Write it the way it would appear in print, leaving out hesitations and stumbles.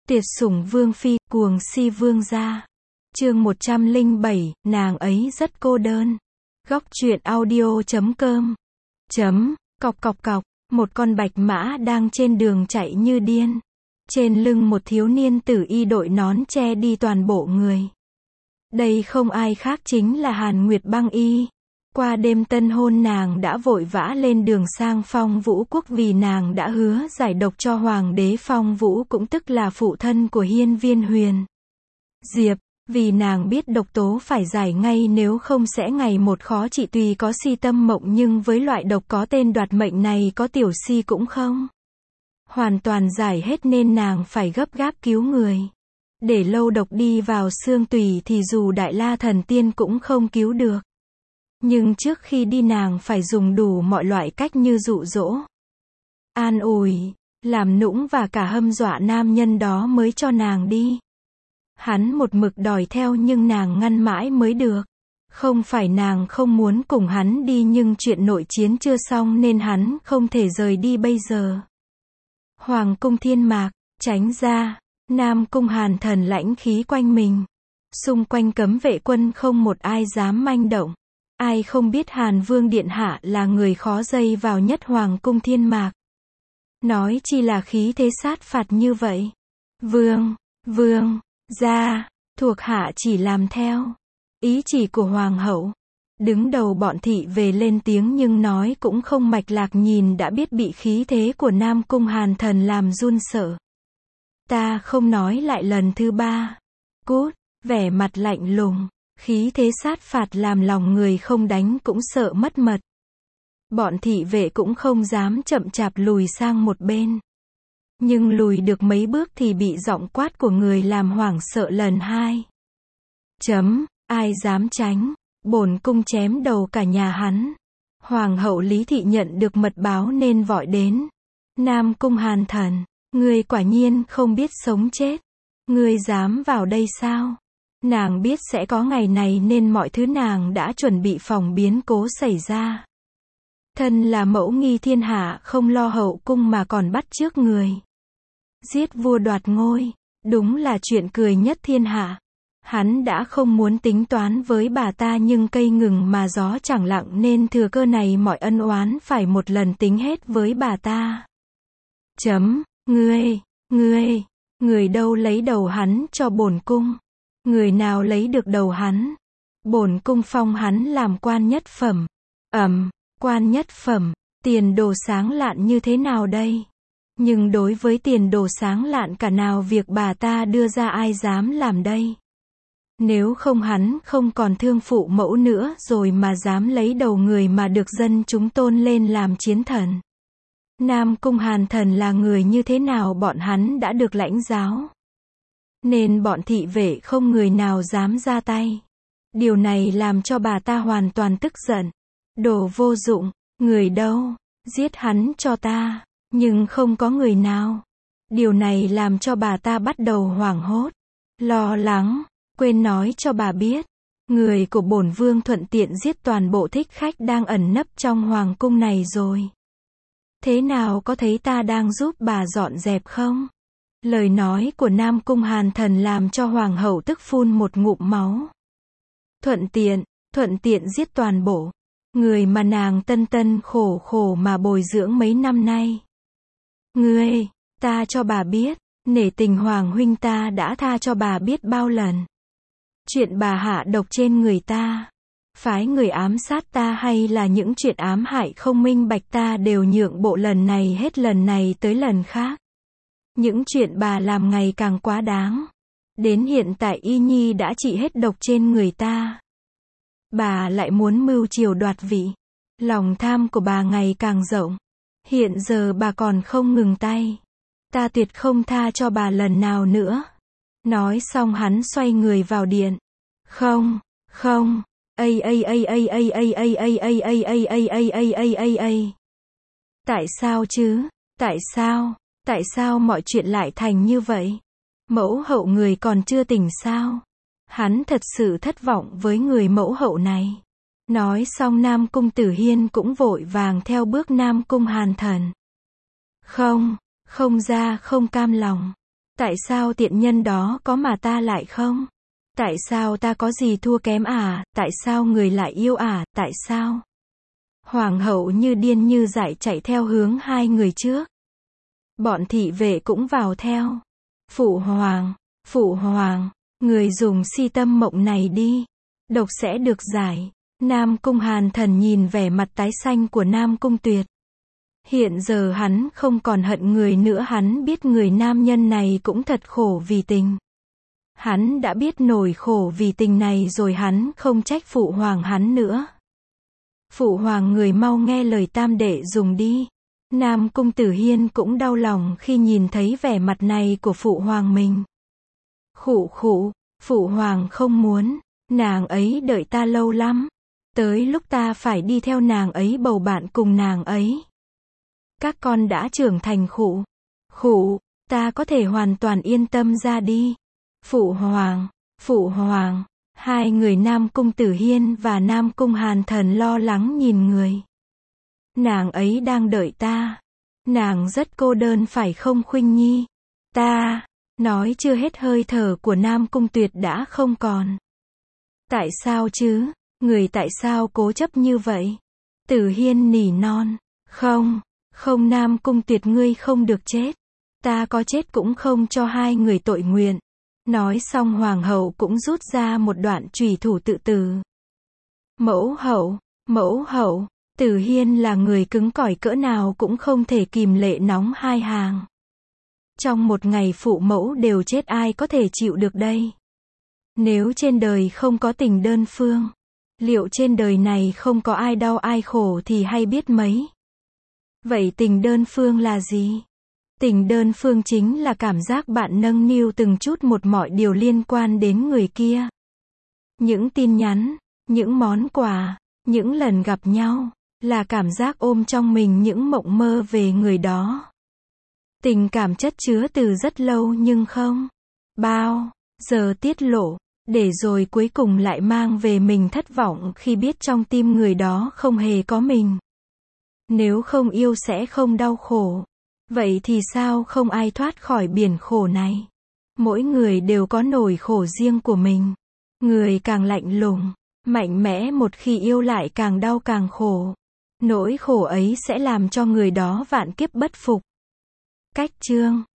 Tuyệt sủng vương phi, cuồng si vương gia. Chương 107, nàng ấy rất cô đơn. Góc truyện audio.com. Cọc cọc cọc, một con bạch mã đang trên đường chạy như điên. Trên lưng một thiếu niên tử y đội nón che đi toàn bộ người. Đây không ai khác chính là Hàn Nguyệt Băng Y. Qua đêm tân hôn nàng đã vội vã lên đường sang Phong Vũ Quốc vì nàng đã hứa giải độc cho Hoàng đế Phong Vũ, cũng tức là phụ thân của Hiên Viên Huyền Diệp, vì nàng biết độc tố phải giải ngay nếu không sẽ ngày một khó trị. Tuy có si tâm mộng nhưng với loại độc có tên đoạt mệnh này có tiểu si cũng không hoàn toàn giải hết nên nàng phải gấp gáp cứu người. Để lâu độc đi vào xương tủy thì dù Đại La Thần Tiên cũng không cứu được. Nhưng trước khi đi nàng phải dùng đủ mọi loại cách như dụ dỗ, an ủi, làm nũng và cả hâm dọa nam nhân đó mới cho nàng đi. Hắn một mực đòi theo nhưng nàng ngăn mãi mới được. Không phải nàng không muốn cùng hắn đi nhưng chuyện nội chiến chưa xong nên hắn không thể rời đi bây giờ. Hoàng cung Thiên Mạc, tránh ra. Nam cung Hàn Thần lãnh khí quanh mình. Xung quanh cấm vệ quân không một ai dám manh động. Ai không biết Hàn Vương Điện Hạ là người khó dây vào nhất Hoàng cung Thiên Mạc. Nói chi là khí thế sát phạt như vậy. Vương gia, thuộc hạ chỉ làm theo ý chỉ của Hoàng hậu. Đứng đầu bọn thị về lên tiếng nhưng nói cũng không mạch lạc, nhìn đã biết bị khí thế của Nam cung Hàn Thần làm run sợ. Ta không nói lại lần thứ ba. Cút, vẻ mặt lạnh lùng. Khí thế sát phạt làm lòng người không đánh cũng sợ mất mật. Bọn thị vệ cũng không dám chậm chạp lùi sang một bên. Nhưng lùi được mấy bước thì bị giọng quát của người làm hoảng sợ lần hai. Ai dám tránh, bổn cung chém đầu cả nhà hắn. Hoàng hậu Lý Thị nhận được mật báo nên vội đến. Nam cung Hàn Thần, ngươi quả nhiên không biết sống chết. Ngươi dám vào đây sao? Nàng biết sẽ có ngày này nên mọi thứ nàng đã chuẩn bị phòng biến cố xảy ra. Thân là mẫu nghi thiên hạ không lo hậu cung mà còn bắt chước người. Giết vua đoạt ngôi, đúng là chuyện cười nhất thiên hạ. Hắn đã không muốn tính toán với bà ta nhưng cây ngừng mà gió chẳng lặng nên thừa cơ này mọi ân oán phải một lần tính hết với bà ta. Người đâu lấy đầu hắn cho bổn cung? Người nào lấy được đầu hắn? Bổn cung phong hắn làm quan nhất phẩm. Quan nhất phẩm, tiền đồ sáng lạn như thế nào đây? Nhưng đối với tiền đồ sáng lạn cả nào việc bà ta đưa ra ai dám làm đây? Nếu không hắn không còn thương phụ mẫu nữa rồi mà dám lấy đầu người mà được dân chúng tôn lên làm chiến thần. Nam cung Hàn Thần là người như thế nào bọn hắn đã được lãnh giáo. Nên bọn thị vệ không người nào dám ra tay. Điều này làm cho bà ta hoàn toàn tức giận. Đồ vô dụng, người đâu? Giết hắn cho ta. Nhưng không có người nào. Điều này làm cho bà ta bắt đầu hoảng hốt, lo lắng, quên nói cho bà biết. Người của bổn vương thuận tiện giết toàn bộ thích khách đang ẩn nấp trong hoàng cung này rồi. Thế nào có thấy ta đang giúp bà dọn dẹp không? Lời nói của Nam cung Hàn Thần làm cho hoàng hậu tức phun một ngụm máu. Thuận tiện giết toàn bộ người mà nàng tân khổ mà bồi dưỡng mấy năm nay. Ta cho bà biết, nể tình hoàng huynh ta đã tha cho bà biết bao lần. Chuyện bà hạ độc trên người ta, phái người ám sát ta hay là những chuyện ám hại không minh bạch ta đều nhượng bộ lần này hết lần này tới lần khác. Những chuyện bà làm ngày càng quá đáng. Đến hiện tại Y Nhi đã trị hết độc trên người ta. Bà lại muốn mưu triều đoạt vị. Lòng tham của bà ngày càng rộng. Hiện giờ bà còn không ngừng tay. Ta tuyệt không tha cho bà lần nào nữa. Nói xong hắn xoay người vào điện. Không. Tại sao chứ? Tại sao mọi chuyện lại thành như vậy? Mẫu hậu người còn chưa tỉnh sao? Hắn thật sự thất vọng với người mẫu hậu này. Nói xong Nam cung Tử Hiên cũng vội vàng theo bước Nam cung Hàn Thần. Không cam lòng. Tại sao tiện nhân đó có mà ta lại không? Tại sao ta có gì thua kém à? Tại sao người lại yêu à? Tại sao? Hoàng hậu như điên như dại chạy theo hướng hai người trước. Bọn thị vệ cũng vào theo. Phụ hoàng, người dùng si tâm mộng này đi. Độc sẽ được giải. Nam Cung Hàn Thần nhìn vẻ mặt tái xanh của Nam Cung Tuyệt. Hiện giờ hắn không còn hận người nữa, hắn biết người nam nhân này cũng thật khổ vì tình. Hắn đã biết nỗi khổ vì tình này rồi, hắn không trách phụ hoàng hắn nữa. Phụ hoàng người mau nghe lời tam đệ dùng đi. Nam Cung Tử Hiên cũng đau lòng khi nhìn thấy vẻ mặt này của phụ hoàng mình. Phụ hoàng không muốn, nàng ấy đợi ta lâu lắm. Tới lúc ta phải đi theo nàng ấy bầu bạn cùng nàng ấy. Các con đã trưởng thành ta có thể hoàn toàn yên tâm ra đi. Phụ hoàng, hai người Nam Cung Tử Hiên và Nam Cung Hàn Thần lo lắng nhìn người. Nàng ấy đang đợi ta. Nàng rất cô đơn phải không Khuynh Nhi? Ta, nói chưa hết hơi thở của Nam Cung Tuyệt đã không còn. Tại sao chứ? Người tại sao cố chấp như vậy? Tử Hiên nỉ non. Không Nam Cung Tuyệt ngươi không được chết. Ta có chết cũng không cho hai người tội nguyện. Nói xong hoàng hậu cũng rút ra một đoạn chùy thủ tự tử. Mẫu hậu, Tử Hiên là người cứng cỏi cỡ nào cũng không thể kìm lệ nóng hai hàng. Trong một ngày phụ mẫu đều chết ai có thể chịu được đây? Nếu trên đời không có tình đơn phương, liệu trên đời này không có ai đau ai khổ thì hay biết mấy. Vậy tình đơn phương là gì? Tình đơn phương chính là cảm giác bạn nâng niu từng chút một mọi điều liên quan đến người kia. Những tin nhắn, những món quà, những lần gặp nhau, là cảm giác ôm trong mình những mộng mơ về người đó. Tình cảm chất chứa từ rất lâu nhưng không bao giờ tiết lộ, để rồi cuối cùng lại mang về mình thất vọng khi biết trong tim người đó không hề có mình. Nếu không yêu sẽ không đau khổ. Vậy thì sao không ai thoát khỏi biển khổ này? Mỗi người đều có nỗi khổ riêng của mình. Người càng lạnh lùng, mạnh mẽ một khi yêu lại càng đau càng khổ. Nỗi khổ ấy sẽ làm cho người đó vạn kiếp bất phục. Cách chương